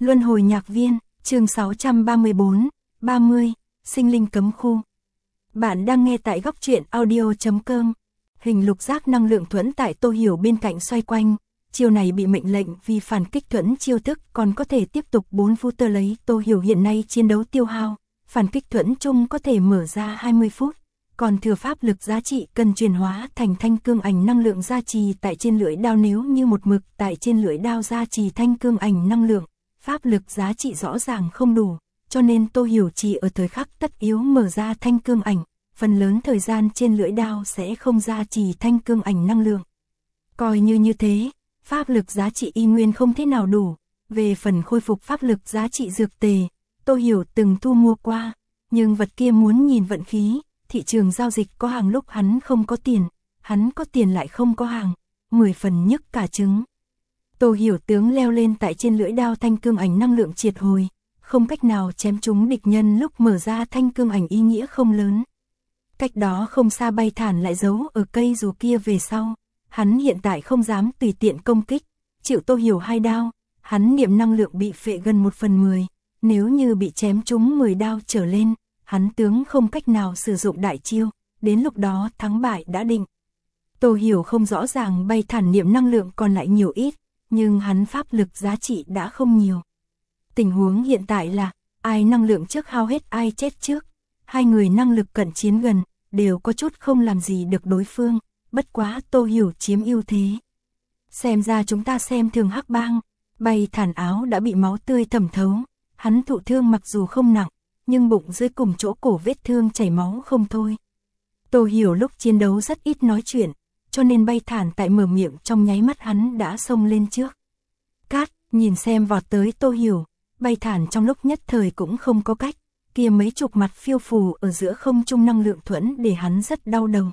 Luân hồi nhạc viên, chương 634, 30, sinh linh cấm khu. Bạn đang nghe tại góc truyện audio.com. Hình lục giác năng lượng thuẫn tại Tô Hiểu bên cạnh xoay quanh. Chiêu này bị mệnh lệnh vì phản kích thuẫn chiêu thức còn có thể tiếp tục 4 phút tơ lấy Tô Hiểu hiện nay chiến đấu tiêu hao. Phản kích thuẫn chung có thể mở ra 20 phút. Còn thừa pháp lực giá trị cần chuyển hóa thành thanh cương ảnh năng lượng gia trì tại trên lưỡi đao, nếu như một mực tại trên lưỡi đao gia trì thanh cương ảnh năng lượng. Pháp lực giá trị rõ ràng không đủ, cho nên Tô Hiểu chỉ ở thời khắc tất yếu mở ra thanh cương ảnh, phần lớn thời gian trên lưỡi đao sẽ không gia trì thanh cương ảnh năng lượng. Coi như thế, pháp lực giá trị y nguyên không thế nào đủ. Về phần khôi phục pháp lực giá trị dược tề, Tô Hiểu từng thu mua qua, nhưng vật kia muốn nhìn vận khí, thị trường giao dịch có hàng lúc hắn không có tiền, hắn có tiền lại không có hàng, 10 phần nhức cả trứng. Tô Hiểu tướng leo lên tại trên lưỡi đao thanh cương ảnh năng lượng triệt hồi, không cách nào chém trúng địch nhân lúc mở ra thanh cương ảnh ý nghĩa không lớn. Cách đó không xa Bay Thản lại giấu ở cây dù kia về sau, hắn hiện tại không dám tùy tiện công kích, chịu Tô Hiểu 2 đao, hắn niệm năng lượng bị phệ gần 1/10, nếu như bị chém trúng 10 đao trở lên, hắn tướng không cách nào sử dụng đại chiêu, đến lúc đó thắng bại đã định. Tô Hiểu không rõ ràng Bay Thản niệm năng lượng còn lại nhiều ít, nhưng hắn pháp lực giá trị đã không nhiều. Tình huống hiện tại là, ai năng lượng trước hao hết ai chết trước. Hai người năng lực cận chiến gần, đều có chút không làm gì được đối phương, bất quá Tô Hiểu chiếm ưu thế. Xem ra chúng ta xem thường Hắc Bang. Bay Thản áo đã bị máu tươi thẩm thấu, hắn thụ thương mặc dù không nặng, nhưng bụng dưới cùng chỗ cổ vết thương chảy máu không thôi. Tô Hiểu lúc chiến đấu rất ít nói chuyện, cho nên Bay Thản tại mở miệng trong nháy mắt hắn đã xông lên trước. Cát, nhìn xem vọt tới Tô Hiểu, Bay Thản trong lúc nhất thời cũng không có cách, kia mấy chục mặt phiêu phù ở giữa không trung năng lượng thuẫn để hắn rất đau đầu.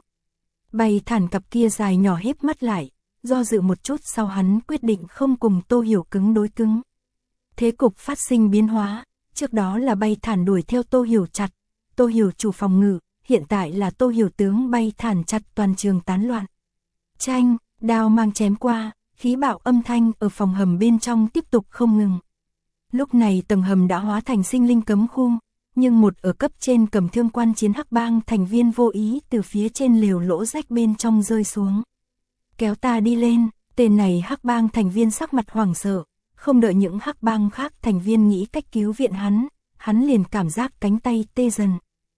Bay Thản cặp kia dài nhỏ híp mắt lại, do dự một chút sau hắn quyết định không cùng Tô Hiểu cứng đối cứng. Thế cục phát sinh biến hóa, trước đó là Bay Thản đuổi theo Tô Hiểu chặt, Tô Hiểu chủ phòng ngự, hiện tại là Tô Hiểu tướng Bay Thản chặt toàn trường tán loạn. Chanh, đao mang chém qua, khí bạo âm thanh ở phòng hầm bên trong tiếp tục không ngừng. Lúc này tầng hầm đã hóa thành sinh linh cấm khu, nhưng một ở cấp trên cầm thương quan chiến Hắc Bang thành viên vô ý từ phía trên lều lỗ rách bên trong rơi xuống. Kéo ta đi lên, tên này Hắc Bang thành viên sắc mặt hoảng sợ, không đợi những Hắc Bang khác thành viên nghĩ cách cứu viện hắn liền cảm giác cánh tay tê dần.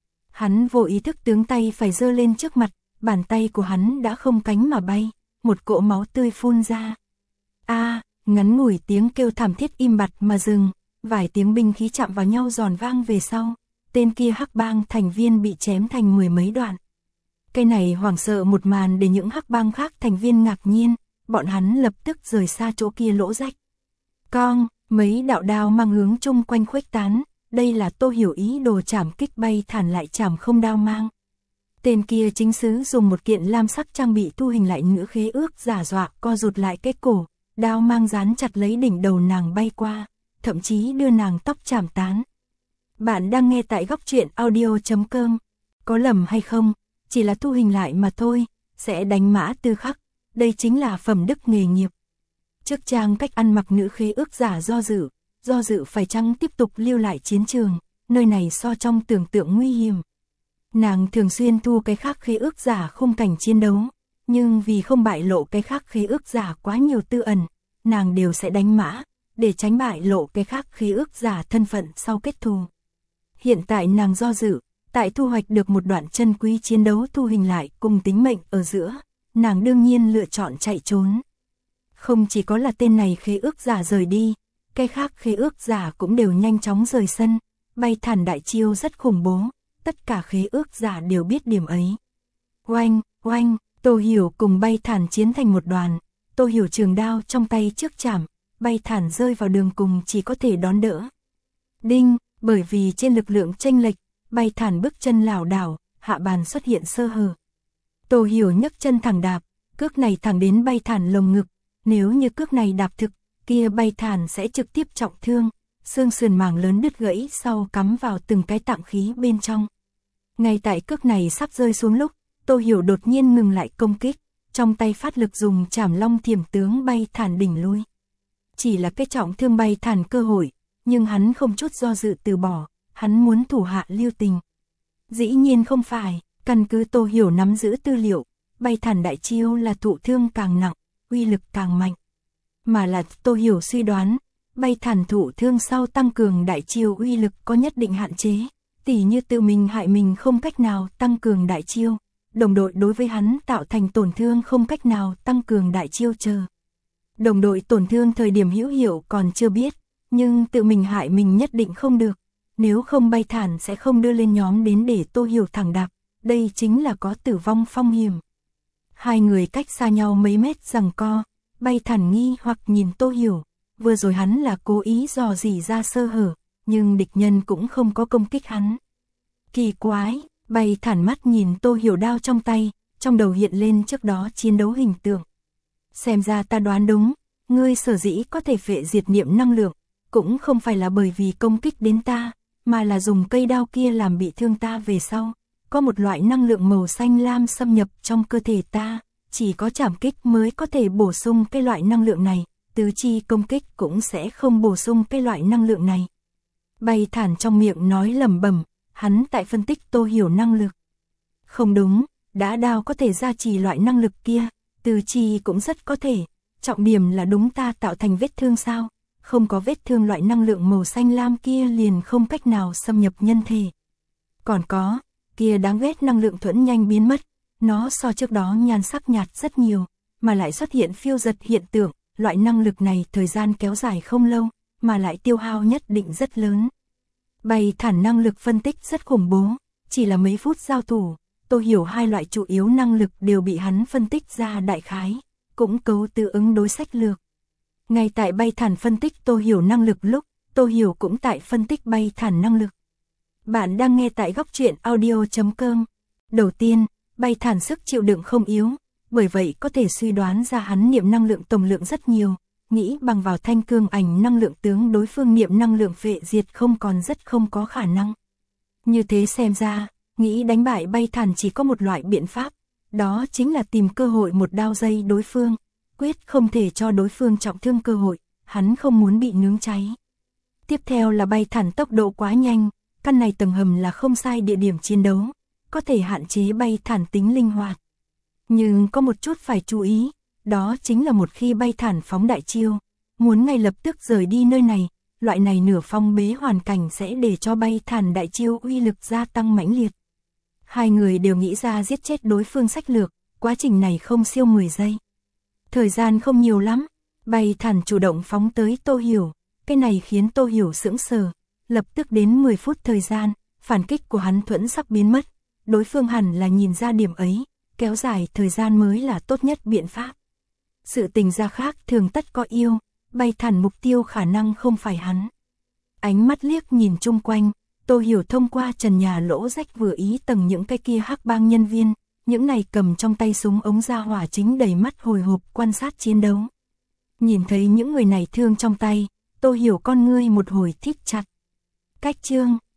Hắn vô ý thức tướng tay phải giơ lên trước mặt, bàn tay của hắn đã không cánh mà bay, một cỗ máu tươi phun ra. Ngắn ngủi tiếng kêu thảm thiết im bặt mà dừng, vài tiếng binh khí chạm vào nhau giòn vang về sau, tên kia Hắc Bang thành viên bị chém thành 10 mấy đoạn. Cái này hoảng sợ một màn để những Hắc Bang khác thành viên ngạc nhiên, bọn hắn lập tức rời xa chỗ kia lỗ rách. Mấy đạo đao mang hướng chung quanh khuếch tán, đây là Tô Hiểu ý đồ chảm kích Bay Thản lại chảm không đao mang. Tên kia chính sứ dùng một kiện lam sắc trang bị thu hình lại nữ khế ước giả dọa co rụt lại cái cổ, đao mang dán chặt lấy đỉnh đầu nàng bay qua, thậm chí đưa nàng tóc chảm tán. Bạn đang nghe tại góc truyện audio.com. Có lầm hay không, chỉ là thu hình lại mà thôi, sẽ đánh mã tư khắc, đây chính là phẩm đức nghề nghiệp. Trước trang cách ăn mặc nữ khế ước giả do dự phải chăng tiếp tục lưu lại chiến trường, nơi này so trong tưởng tượng nguy hiểm. Nàng thường xuyên thu cái khác khế ước giả khung cảnh chiến đấu, nhưng vì không bại lộ cái khác khế ước giả quá nhiều tư ẩn, nàng đều sẽ đánh mã, để tránh bại lộ cái khác khế ước giả thân phận sau kết thù. Hiện tại nàng do dự, tại thu hoạch được một đoạn chân quý chiến đấu thu hình lại cùng tính mệnh ở giữa, nàng đương nhiên lựa chọn chạy trốn. Không chỉ có là tên này khế ước giả rời đi, cái khác khế ước giả cũng đều nhanh chóng rời sân, Bay Thản đại chiêu rất khủng bố, tất cả khế ước giả đều biết điểm ấy. Oanh, Tô Hiểu cùng Bay Thản chiến thành một đoàn, Tô Hiểu trường đao trong tay trước chảm, Bay Thản rơi vào đường cùng chỉ có thể đón đỡ. Đinh, bởi vì trên lực lượng chênh lệch, Bay Thản bước chân lảo đảo, hạ bàn xuất hiện sơ hở. Tô Hiểu nhấc chân thẳng đạp, cước này thẳng đến Bay Thản lồng ngực, nếu như cước này đạp thực, kia Bay Thản sẽ trực tiếp trọng thương, xương sườn màng lớn đứt gãy sau cắm vào từng cái tạng khí bên trong. Ngay tại cước này sắp rơi xuống lúc, Tô Hiểu đột nhiên ngừng lại công kích, trong tay phát lực dùng Trảm Long Thiểm tướng Bay Thản đỉnh lui. Chỉ là cái trọng thương Bay Thản cơ hội, nhưng hắn không chút do dự từ bỏ, hắn muốn thủ hạ lưu tình. Dĩ nhiên không phải, căn cứ Tô Hiểu nắm giữ tư liệu, bay thản đại chiêu là thụ thương càng nặng, uy lực càng mạnh. Mà là Tô Hiểu suy đoán, bay thản thụ thương sau tăng cường đại chiêu uy lực có nhất định hạn chế, tỉ như tự mình hại mình không cách nào tăng cường đại chiêu, đồng đội đối với hắn tạo thành tổn thương không cách nào tăng cường đại chiêu chờ. Đồng đội tổn thương thời điểm hữu hiệu còn chưa biết, nhưng tự mình hại mình nhất định không được, nếu không bay thản sẽ không đưa lên nhóm đến để Tô Hiểu thẳng đạp, đây chính là có tử vong phong hiểm. Hai người cách xa nhau mấy mét giằng co, bay thản nghi hoặc nhìn Tô Hiểu, vừa rồi hắn là cố ý dò dỉ ra sơ hở, nhưng địch nhân cũng không có công kích hắn. Kỳ quái, bay thản mắt nhìn Tô Hiểu đao trong tay, trong đầu hiện lên trước đó chiến đấu hình tượng. Xem ra ta đoán đúng, ngươi sở dĩ có thể phệ diệt niệm năng lượng, cũng không phải là bởi vì công kích đến ta, mà là dùng cây đao kia làm bị thương ta về sau. Có một loại năng lượng màu xanh lam xâm nhập trong cơ thể ta, chỉ có trảm kích mới có thể bổ sung cái loại năng lượng này, tứ chi công kích cũng sẽ không bổ sung cái loại năng lượng này. Bay thản trong miệng nói lẩm bẩm, hắn tại phân tích Tô Hiểu năng lực. Không đúng, đã đao có thể gia trì loại năng lực kia, tứ chi cũng rất có thể, trọng điểm là đúng ta tạo thành vết thương sao, không có vết thương loại năng lượng màu xanh lam kia liền không cách nào xâm nhập nhân thể. Còn có, kia đáng ghét năng lượng thuẫn nhanh biến mất, nó so trước đó nhan sắc nhạt rất nhiều, mà lại xuất hiện phiêu giật hiện tượng, loại năng lực này thời gian kéo dài không lâu, mà lại tiêu hao nhất định rất lớn. Bay thản năng lực phân tích rất khủng bố, chỉ là mấy phút giao thủ, Tô Hiểu hai loại chủ yếu năng lực đều bị hắn phân tích ra đại khái, cũng cấu từ ứng đối sách lược. Ngay tại bay thản phân tích Tô Hiểu năng lực lúc, Tô Hiểu cũng tại phân tích bay thản năng lực. Bạn đang nghe tại góc truyện audio.com. Đầu tiên, bay thản sức chịu đựng không yếu, bởi vậy có thể suy đoán ra hắn niệm năng lượng tổng lượng rất nhiều, nghĩ bằng vào thanh cương ảnh năng lượng tướng đối phương niệm năng lượng phệ diệt không còn rất không có khả năng. Như thế xem ra, nghĩ đánh bại bay thản chỉ có một loại biện pháp, đó chính là tìm cơ hội một đao dây đối phương, quyết không thể cho đối phương trọng thương cơ hội, hắn không muốn bị nướng cháy. Tiếp theo là bay thản tốc độ quá nhanh, căn này tầng hầm là không sai địa điểm chiến đấu, có thể hạn chế bay thản tính linh hoạt. Nhưng có một chút phải chú ý, đó chính là một khi bay thản phóng đại chiêu, muốn ngay lập tức rời đi nơi này, loại này nửa phong bế hoàn cảnh sẽ để cho bay thản đại chiêu uy lực gia tăng mãnh liệt. Hai người đều nghĩ ra giết chết đối phương sách lược, quá trình này không siêu 10 giây. Thời gian không nhiều lắm, bay thản chủ động phóng tới Tô Hiểu, cái này khiến Tô Hiểu sững sờ, lập tức đến 10 phút thời gian, phản kích của hắn thuẫn sắp biến mất, đối phương hẳn là nhìn ra điểm ấy, kéo dài thời gian mới là tốt nhất biện pháp. Sự tình gia khác thường tất có yêu, bay thản mục tiêu khả năng không phải hắn. Ánh mắt liếc nhìn chung quanh, Tô Hiểu thông qua trần nhà lỗ rách vừa ý tầng những cái kia hắc bang nhân viên, những này cầm trong tay súng ống ra hỏa chính đầy mắt hồi hộp quan sát chiến đấu. Nhìn thấy những người này thương trong tay, Tô Hiểu con ngươi một hồi thít chặt. Cách chương